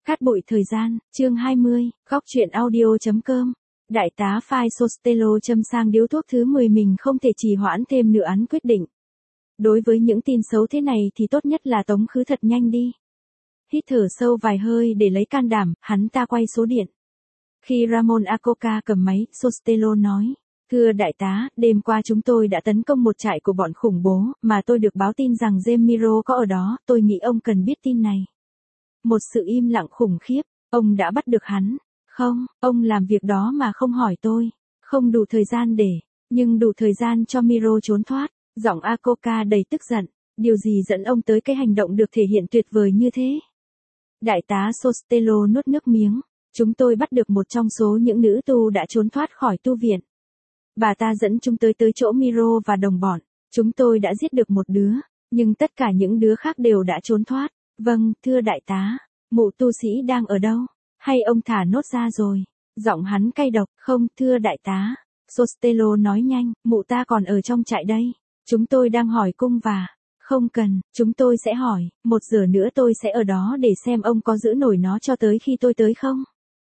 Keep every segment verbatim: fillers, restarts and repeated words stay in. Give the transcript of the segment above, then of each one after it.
Cát bụi thời gian, chương hai mươi, góc truyện audio.com. Đại tá Phai Sostelo châm sang điếu thuốc thứ mười mình không thể trì hoãn thêm nữa án quyết định. Đối với những tin xấu thế này thì tốt nhất là tống khứ thật nhanh đi. Hít thở sâu vài hơi để lấy can đảm, hắn ta quay số điện. Khi Ramon Acoca cầm máy, Sostelo nói. Thưa đại tá, đêm qua chúng tôi đã tấn công một trại của bọn khủng bố, mà tôi được báo tin rằng Zemiro có ở đó, tôi nghĩ ông cần biết tin này. Một sự im lặng khủng khiếp, ông đã bắt được hắn. Không, ông làm việc đó mà không hỏi tôi. Không đủ thời gian để, nhưng đủ thời gian cho Miro trốn thoát. Giọng Acoca đầy tức giận. Điều gì dẫn ông tới cái hành động được thể hiện tuyệt vời như thế? Đại tá Sostelo nuốt nước miếng. Chúng tôi bắt được một trong số những nữ tu đã trốn thoát khỏi tu viện. Bà ta dẫn chúng tới tới chỗ Miro và đồng bọn. Chúng tôi đã giết được một đứa, nhưng tất cả những đứa khác đều đã trốn thoát. Vâng, thưa đại tá, mụ tu sĩ đang ở đâu? Hay ông thả nốt ra rồi? Giọng hắn cay độc. Không, thưa đại tá. Sostelo nói nhanh, mụ ta còn ở trong trại đây. Chúng tôi đang hỏi cung và... Không cần, chúng tôi sẽ hỏi, một giờ nữa tôi sẽ ở đó để xem ông có giữ nổi nó cho tới khi tôi tới không?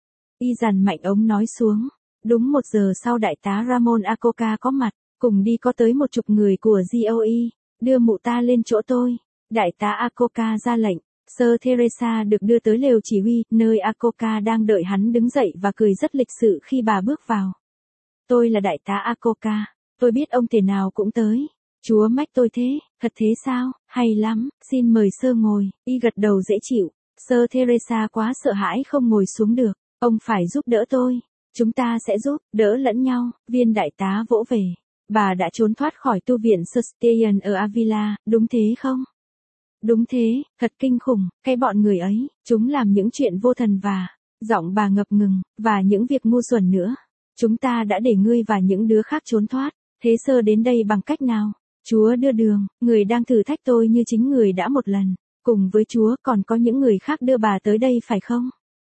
Y dằn mạnh ống nói xuống. Đúng một giờ sau đại tá Ramon Acoca có mặt, cùng đi có tới một chục người của giê o e, đưa mụ ta lên chỗ tôi. Đại tá Acoca ra lệnh, Sir Teresa được đưa tới lều chỉ huy, nơi Acoca đang đợi hắn đứng dậy và cười rất lịch sự khi bà bước vào. Tôi là đại tá Acoca, tôi biết ông thể nào cũng tới. Chúa mách tôi thế, thật thế sao, hay lắm, xin mời Sir ngồi. Y gật đầu dễ chịu, Sir Teresa quá sợ hãi không ngồi xuống được, ông phải giúp đỡ tôi. Chúng ta sẽ giúp, đỡ lẫn nhau, viên đại tá vỗ về. Bà đã trốn thoát khỏi tu viện Sustayan ở Avila, đúng thế không? Đúng thế, thật kinh khủng, cái bọn người ấy, chúng làm những chuyện vô thần và, giọng bà ngập ngừng, và những việc ngu xuẩn nữa. Chúng ta đã để ngươi và những đứa khác trốn thoát, thế Sơ đến đây bằng cách nào? Chúa đưa đường, người đang thử thách tôi như chính người đã một lần, cùng với Chúa còn có những người khác đưa bà tới đây phải không?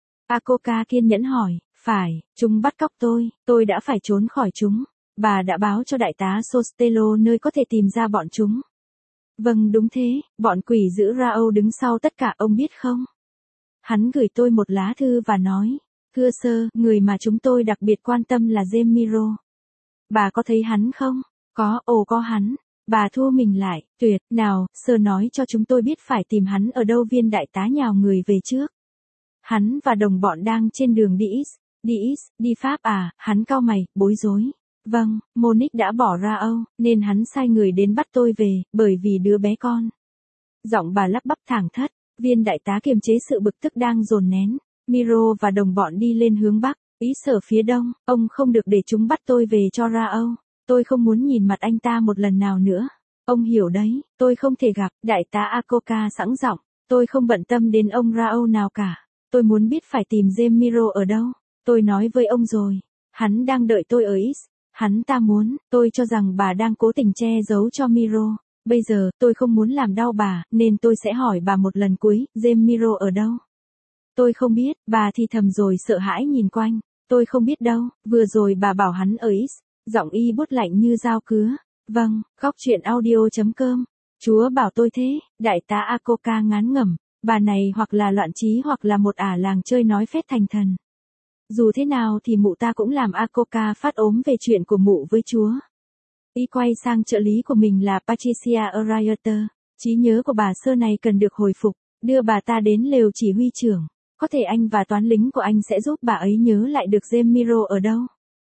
Acoca kiên nhẫn hỏi. Phải, chúng bắt cóc tôi, tôi đã phải trốn khỏi chúng. Bà đã báo cho đại tá Sostelo nơi có thể tìm ra bọn chúng. Vâng đúng thế, bọn quỷ giữ Rao đứng sau tất cả ông biết không? Hắn gửi tôi một lá thư và nói, thưa Sơ, người mà chúng tôi đặc biệt quan tâm là Zemiro. Bà có thấy hắn không? Có, ồ có hắn. Bà thua mình lại, tuyệt, nào, Sơ nói cho chúng tôi biết phải tìm hắn ở đâu. Viên đại tá nhào người về trước. Hắn và đồng bọn đang trên đường đi Is. Đi Is, đi Pháp à, hắn cau mày, bối rối. Vâng, Monique đã bỏ ra Âu, nên hắn sai người đến bắt tôi về, bởi vì đứa bé con. Giọng bà lắp bắp thảng thất, viên đại tá kiềm chế sự bực tức đang dồn nén. Miro và đồng bọn đi lên hướng Bắc, Ý sở phía Đông, ông không được để chúng bắt tôi về cho ra Âu. Tôi không muốn nhìn mặt anh ta một lần nào nữa. Ông hiểu đấy, tôi không thể gặp, đại tá Acoca sẵn giọng, tôi không bận tâm đến ông Rao nào cả. Tôi muốn biết phải tìm Zemiro ở đâu. Tôi nói với ông rồi, hắn đang đợi tôi ở Is. Hắn ta muốn, tôi cho rằng bà đang cố tình che giấu cho Miro. Bây giờ, tôi không muốn làm đau bà, nên tôi sẽ hỏi bà một lần cuối, Zemiro ở đâu? Tôi không biết, bà thì thầm rồi sợ hãi nhìn quanh. Tôi không biết đâu, vừa rồi bà bảo hắn ở Is. Giọng y bút lạnh như dao cứa. Vâng, góc truyện audio.com. Chúa bảo tôi thế, đại tá Acoca ngán ngẩm. Bà này hoặc là loạn trí hoặc là một ả làng chơi nói phét thành thần. Dù thế nào thì mụ ta cũng làm Acoca phát ốm về chuyện của mụ với Chúa. Y quay sang trợ lý của mình là Patricia Arrieta. Trí nhớ của bà Sơ này cần được hồi phục, đưa bà ta đến lều chỉ huy trưởng. Có thể anh và toán lính của anh sẽ giúp bà ấy nhớ lại được Zemiro ở đâu.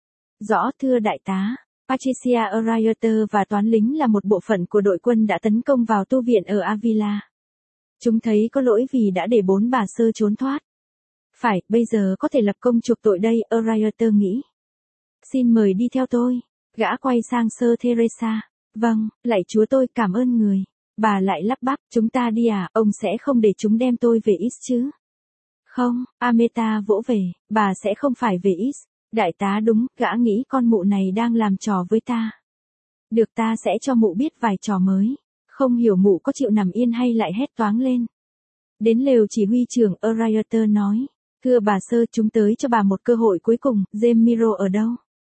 Rõ thưa đại tá. Patricia Arrieta và toán lính là một bộ phận của đội quân đã tấn công vào tu viện ở Avila. Chúng thấy có lỗi vì đã để bốn bà Sơ trốn thoát. Phải, bây giờ có thể lập công chuộc tội đây, Arrieta nghĩ. Xin mời đi theo tôi. Gã quay sang Sir Teresa. Vâng, lạy Chúa tôi cảm ơn người. Bà lại lắp bắp, chúng ta đi à, ông sẽ không để chúng đem tôi về Is chứ? Không, Ameta vỗ về, bà sẽ không phải về Is. Đại tá đúng, gã nghĩ con mụ này đang làm trò với ta. Được, ta sẽ cho mụ biết vài trò mới. Không hiểu mụ có chịu nằm yên hay lại hét toáng lên. Đến lều chỉ huy trưởng, Arrieta nói. Thưa bà Sơ, chúng tới cho bà một cơ hội cuối cùng, Zemiro ở đâu?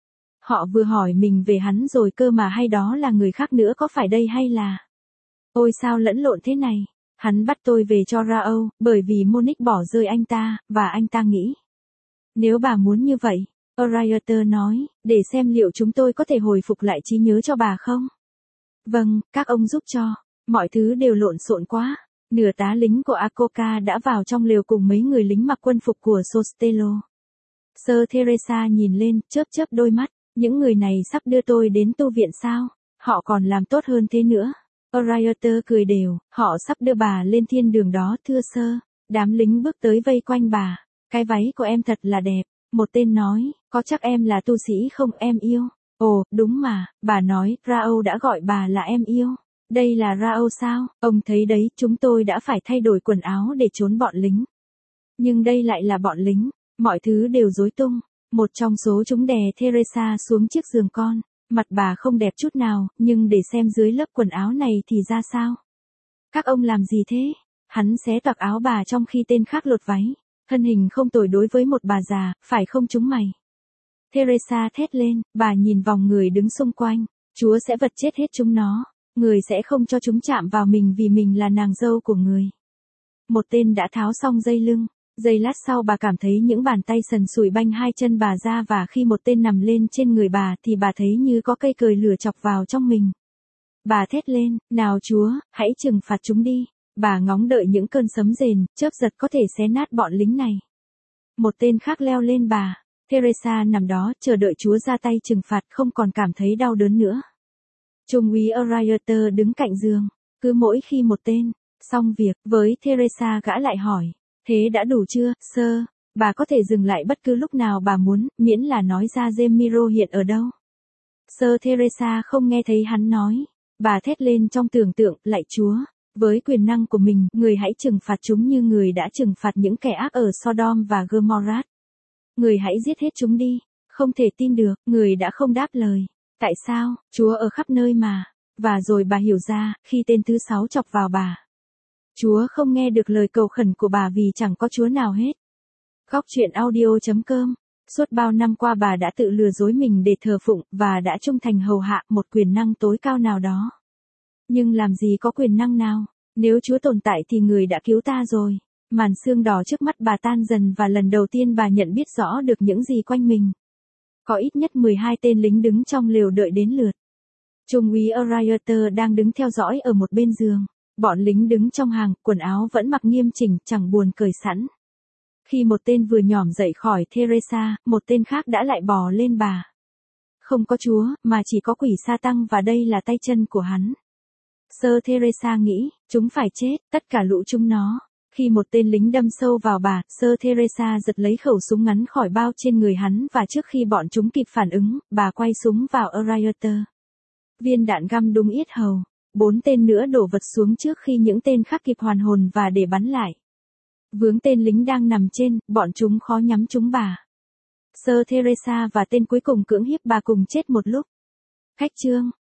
Họ vừa hỏi mình về hắn rồi cơ mà, hay đó là người khác nữa, có phải đây hay là... Ôi sao lẫn lộn thế này? Hắn bắt tôi về cho Raoul, bởi vì Monic bỏ rơi anh ta, và anh ta nghĩ. Nếu bà muốn như vậy, Oriater nói, để xem liệu chúng tôi có thể hồi phục lại trí nhớ cho bà không? Vâng, các ông giúp cho. Mọi thứ đều lộn xộn quá. Nửa tá lính của Akoka đã vào trong lều cùng mấy người lính mặc quân phục của Sostelo. Sir Teresa nhìn lên, chớp chớp đôi mắt. Những người này sắp đưa tôi đến tu viện sao? Họ còn làm tốt hơn thế nữa. Oriater cười đều, họ sắp đưa bà lên thiên đường đó thưa sir. Đám lính bước tới vây quanh bà. Cái váy của em thật là đẹp. Một tên nói, có chắc em là tu sĩ không em yêu? Ồ, đúng mà, bà nói, Raoul đã gọi bà là em yêu. Đây là Raoul sao? Ông thấy đấy, chúng tôi đã phải thay đổi quần áo để trốn bọn lính. Nhưng đây lại là bọn lính, mọi thứ đều rối tung. Một trong số chúng đè Teresa xuống chiếc giường con. Mặt bà không đẹp chút nào, nhưng để xem dưới lớp quần áo này thì ra sao? Các ông làm gì thế? Hắn xé toạc áo bà trong khi tên khác lột váy. Thân hình không tồi đối với một bà già, phải không chúng mày? Teresa thét lên, bà nhìn vòng người đứng xung quanh. Chúa sẽ vật chết hết chúng nó. Người sẽ không cho chúng chạm vào mình vì mình là nàng dâu của người. Một tên đã tháo xong dây lưng. Giây lát sau bà cảm thấy những bàn tay sần sùi banh hai chân bà ra và khi một tên nằm lên trên người bà thì bà thấy như có cây cời lửa chọc vào trong mình. Bà thét lên, nào Chúa, hãy trừng phạt chúng đi. Bà ngóng đợi những cơn sấm rền, chớp giật có thể xé nát bọn lính này. Một tên khác leo lên bà. Teresa nằm đó chờ đợi Chúa ra tay trừng phạt không còn cảm thấy đau đớn nữa. Trung úy Oriater đứng cạnh giường. Cứ mỗi khi một tên, xong việc, với Teresa gã lại hỏi. Thế đã đủ chưa, sir? Bà có thể dừng lại bất cứ lúc nào bà muốn, miễn là nói ra Zemiro hiện ở đâu. Sir Teresa không nghe thấy hắn nói. Bà thét lên trong tưởng tượng, lạy Chúa. Với quyền năng của mình, người hãy trừng phạt chúng như người đã trừng phạt những kẻ ác ở Sodom và Gomorrah. Người hãy giết hết chúng đi. Không thể tin được, người đã không đáp lời. Tại sao, Chúa ở khắp nơi mà. Và rồi bà hiểu ra, khi tên thứ sáu chọc vào bà. Chúa không nghe được lời cầu khẩn của bà vì chẳng có Chúa nào hết. Góc truyện audio chấm com. Suốt bao năm qua bà đã tự lừa dối mình để thờ phụng, và đã trung thành hầu hạ một quyền năng tối cao nào đó. Nhưng làm gì có quyền năng nào? Nếu Chúa tồn tại thì người đã cứu ta rồi. Màn sương đỏ trước mắt bà tan dần và lần đầu tiên bà nhận biết rõ được những gì quanh mình. Có ít nhất mười hai tên lính đứng trong lều đợi đến lượt. Trung úy Oriater đang đứng theo dõi ở một bên giường. Bọn lính đứng trong hàng, quần áo vẫn mặc nghiêm chỉnh, chẳng buồn cởi sẵn. Khi một tên vừa nhỏm dậy khỏi Teresa, một tên khác đã lại bò lên bà. Không có Chúa, mà chỉ có quỷ sa tăng và đây là tay chân của hắn. Sir Teresa nghĩ, chúng phải chết, tất cả lũ chúng nó. Khi một tên lính đâm sâu vào bà, Sir Teresa giật lấy khẩu súng ngắn khỏi bao trên người hắn và trước khi bọn chúng kịp phản ứng, bà quay súng vào Oriater. Viên đạn găm đúng yết hầu. Bốn tên nữa đổ vật xuống trước khi những tên khác kịp hoàn hồn và để bắn lại. Vướng tên lính đang nằm trên, bọn chúng khó nhắm trúng bà. Sir Teresa và tên cuối cùng cưỡng hiếp bà cùng chết một lúc. Khách chương.